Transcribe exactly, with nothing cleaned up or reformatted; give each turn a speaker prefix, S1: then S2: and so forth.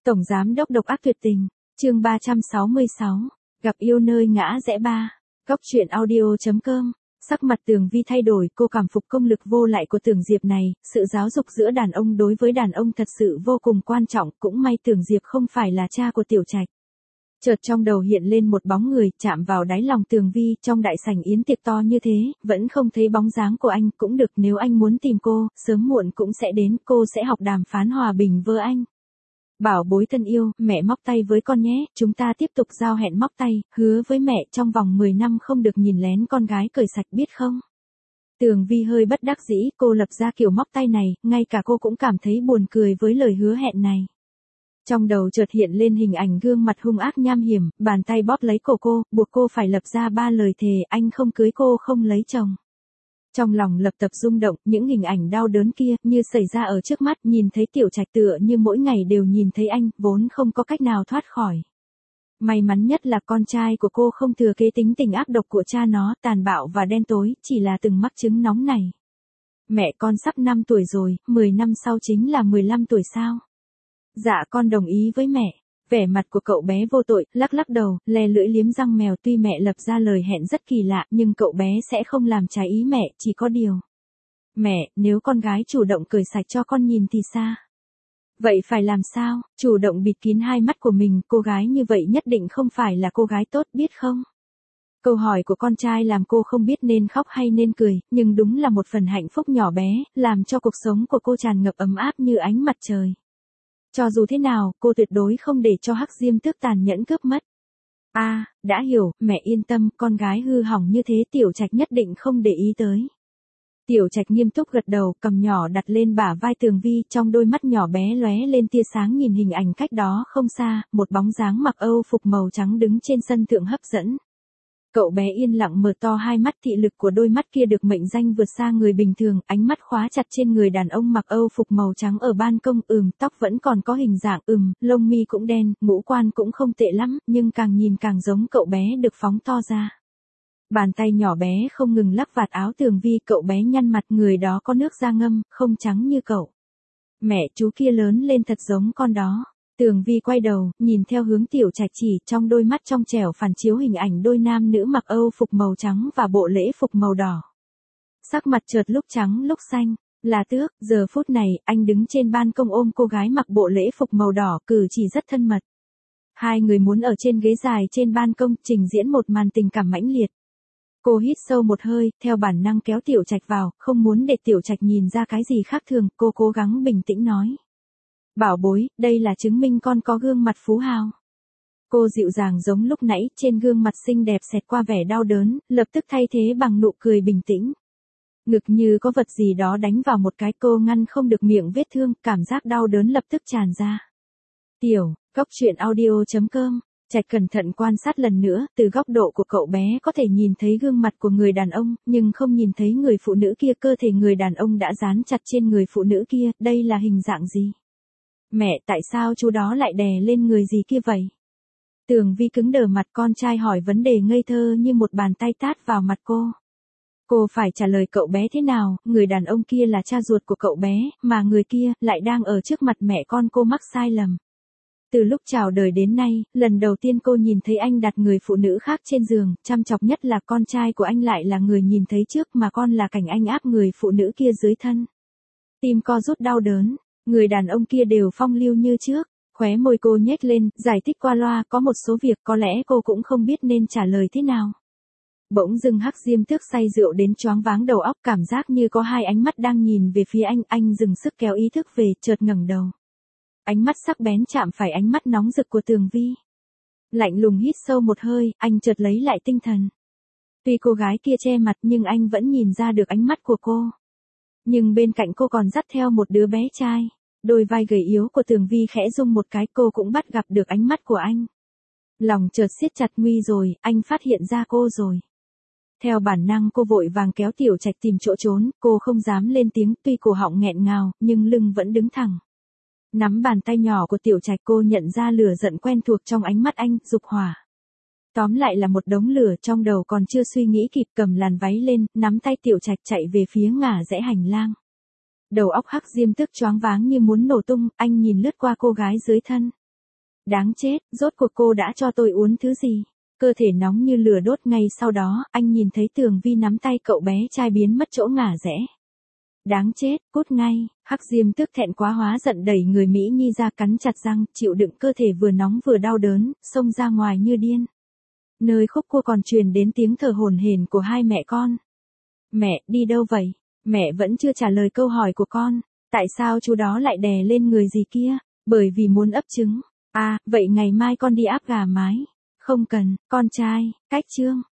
S1: Tổng giám đốc độc ác tuyệt tình, chương ba trăm sáu mươi sáu, gặp yêu nơi ngã rẽ ba, góc truyện audio.com. Sắc mặt Tường Vi thay đổi, cô cảm phục công lực vô lại của Tưởng Diệp này, sự giáo dục giữa đàn ông đối với đàn ông thật sự vô cùng quan trọng, cũng may Tưởng Diệp không phải là cha của Tiểu Trạch. Chợt trong đầu hiện lên một bóng người, chạm vào đáy lòng Tường Vi, trong đại sảnh yến tiệc to như thế, vẫn không thấy bóng dáng của anh, cũng được, nếu anh muốn tìm cô, sớm muộn cũng sẽ đến, cô sẽ học đàm phán hòa bình với anh. Bảo bối thân yêu, mẹ móc tay với con nhé, chúng ta tiếp tục giao hẹn móc tay, hứa với mẹ trong vòng mười năm không được nhìn lén con gái cởi sạch biết không? Tường Vi hơi bất đắc dĩ, cô lập ra kiểu móc tay này, ngay cả cô cũng cảm thấy buồn cười với lời hứa hẹn này. Trong đầu chợt hiện lên hình ảnh gương mặt hung ác nham hiểm, bàn tay bóp lấy cổ cô, buộc cô phải lập ra ba lời thề, anh không cưới cô, không lấy chồng. Trong lòng lập tập rung động, những hình ảnh đau đớn kia, như xảy ra ở trước mắt, nhìn thấy Tiểu Trạch tựa như mỗi ngày đều nhìn thấy anh, vốn không có cách nào thoát khỏi. May mắn nhất là con trai của cô không thừa kế tính tình ác độc của cha nó, tàn bạo và đen tối, chỉ là từng mắc chứng nóng này. Mẹ con sắp năm tuổi rồi, mười năm sau chính là mười lăm tuổi sao? Dạ con đồng ý với mẹ. Vẻ mặt của cậu bé vô tội, lắc lắc đầu, le lưỡi liếm răng mèo, tuy mẹ lập ra lời hẹn rất kỳ lạ, nhưng cậu bé sẽ không làm trái ý mẹ, chỉ có điều. Mẹ, nếu con gái chủ động cởi sạch cho con nhìn thì sao? Vậy phải làm sao? Chủ động bịt kín hai mắt của mình, cô gái như vậy nhất định không phải là cô gái tốt biết không? Câu hỏi của con trai làm cô không biết nên khóc hay nên cười, nhưng đúng là một phần hạnh phúc nhỏ bé, làm cho cuộc sống của cô tràn ngập ấm áp như ánh mặt trời. Cho dù thế nào, cô tuyệt đối không để cho Hắc Diêm Tước tàn nhẫn cướp mất. A, à, đã hiểu, mẹ yên tâm, con gái hư hỏng như thế Tiểu Trạch nhất định không để ý tới. Tiểu Trạch nghiêm túc gật đầu, cầm nhỏ đặt lên bả vai Tường Vi, trong đôi mắt nhỏ bé lóe lên tia sáng, nhìn hình ảnh cách đó không xa, một bóng dáng mặc Âu phục màu trắng đứng trên sân thượng hấp dẫn. Cậu bé yên lặng mở to hai mắt, thị lực của đôi mắt kia được mệnh danh vượt xa người bình thường, ánh mắt khóa chặt trên người đàn ông mặc Âu phục màu trắng ở ban công, ừm, tóc vẫn còn có hình dạng, ừm, lông mi cũng đen, ngũ quan cũng không tệ lắm, nhưng càng nhìn càng giống cậu bé được phóng to ra. Bàn tay nhỏ bé không ngừng lắc vạt áo Tường Vi, cậu bé nhăn mặt, người đó có nước da ngâm, không trắng như cậu. Mẹ, chú kia lớn lên thật giống con đó. Tường Vi quay đầu, nhìn theo hướng Tiểu Trạch chỉ, trong đôi mắt trong trẻo phản chiếu hình ảnh đôi nam nữ mặc Âu phục màu trắng và bộ lễ phục màu đỏ. Sắc mặt chợt lúc trắng lúc xanh, là Tước, giờ phút này, anh đứng trên ban công ôm cô gái mặc bộ lễ phục màu đỏ, cử chỉ rất thân mật. Hai người muốn ở trên ghế dài trên ban công, trình diễn một màn tình cảm mãnh liệt. Cô hít sâu một hơi, theo bản năng kéo Tiểu Trạch vào, không muốn để Tiểu Trạch nhìn ra cái gì khác thường, cô cố gắng bình tĩnh nói. Bảo bối, đây là chứng minh con có gương mặt phú hào. Cô dịu dàng giống lúc nãy, trên gương mặt xinh đẹp xẹt qua vẻ đau đớn, lập tức thay thế bằng nụ cười bình tĩnh. Ngực như có vật gì đó đánh vào một cái, cô ngăn không được miệng vết thương, cảm giác đau đớn lập tức tràn ra. Tiểu, góc truyện audio.com. Trạch cẩn thận quan sát lần nữa, từ góc độ của cậu bé có thể nhìn thấy gương mặt của người đàn ông, nhưng không nhìn thấy người phụ nữ kia, cơ thể người đàn ông đã dán chặt trên người phụ nữ kia, đây là hình dạng gì? Mẹ, tại sao chú đó lại đè lên người gì kia vậy? Tường Vi cứng đờ mặt, con trai hỏi vấn đề ngây thơ như một bàn tay tát vào mặt cô. Cô phải trả lời cậu bé thế nào, người đàn ông kia là cha ruột của cậu bé, mà người kia lại đang ở trước mặt mẹ con cô mắc sai lầm. Từ lúc chào đời đến nay, lần đầu tiên cô nhìn thấy anh đặt người phụ nữ khác trên giường, chăm chọc nhất là con trai của anh lại là người nhìn thấy trước, mà con là cảnh anh áp người phụ nữ kia dưới thân. Tim co rút đau đớn. Người đàn ông kia đều phong lưu như trước, khóe môi cô nhếch lên, giải thích qua loa, có một số việc có lẽ cô cũng không biết nên trả lời thế nào. Bỗng dưng Hắc Diêm Tước say rượu đến choáng váng đầu óc, cảm giác như có hai ánh mắt đang nhìn về phía anh, anh dừng sức kéo ý thức về, chợt ngẩng đầu. Ánh mắt sắc bén chạm phải ánh mắt nóng rực của Tường Vi. Lạnh lùng hít sâu một hơi, anh chợt lấy lại tinh thần. Tuy cô gái kia che mặt nhưng anh vẫn nhìn ra được ánh mắt của cô. Nhưng bên cạnh cô còn dắt theo một đứa bé trai. Đôi vai gầy yếu của Tường Vi khẽ rung một cái, cô cũng bắt gặp được ánh mắt của anh. Lòng chợt siết chặt, nguy rồi, anh phát hiện ra cô rồi. Theo bản năng cô vội vàng kéo Tiểu Trạch tìm chỗ trốn, cô không dám lên tiếng, tuy cổ họng nghẹn ngào, nhưng lưng vẫn đứng thẳng. Nắm bàn tay nhỏ của Tiểu Trạch, cô nhận ra lửa giận quen thuộc trong ánh mắt anh, dục hỏa. Tóm lại là một đống lửa, trong đầu còn chưa suy nghĩ kịp, cầm làn váy lên, nắm tay Tiểu Trạch chạy về phía ngả rẽ hành lang. Đầu óc Hắc Diêm Tước choáng váng như muốn nổ tung, anh nhìn lướt qua cô gái dưới thân. Đáng chết, rốt cuộc cô đã cho tôi uống thứ gì? Cơ thể nóng như lửa đốt. Ngay sau đó, anh nhìn thấy Tường Vi nắm tay cậu bé trai biến mất chỗ ngả rẽ. Đáng chết, cút ngay. Hắc Diêm tức thẹn quá hóa giận đẩy người Mỹ Nhi ra, cắn chặt răng, chịu đựng cơ thể vừa nóng vừa đau đớn, xông ra ngoài như điên. Nơi khúc cua còn truyền đến tiếng thở hổn hển của hai mẹ con. Mẹ, đi đâu vậy? Mẹ vẫn chưa trả lời câu hỏi của con. Tại sao chú đó lại đè lên người gì kia? Bởi vì muốn ấp trứng. À, vậy ngày mai con đi áp gà mái. Không cần, con trai. Cách chương.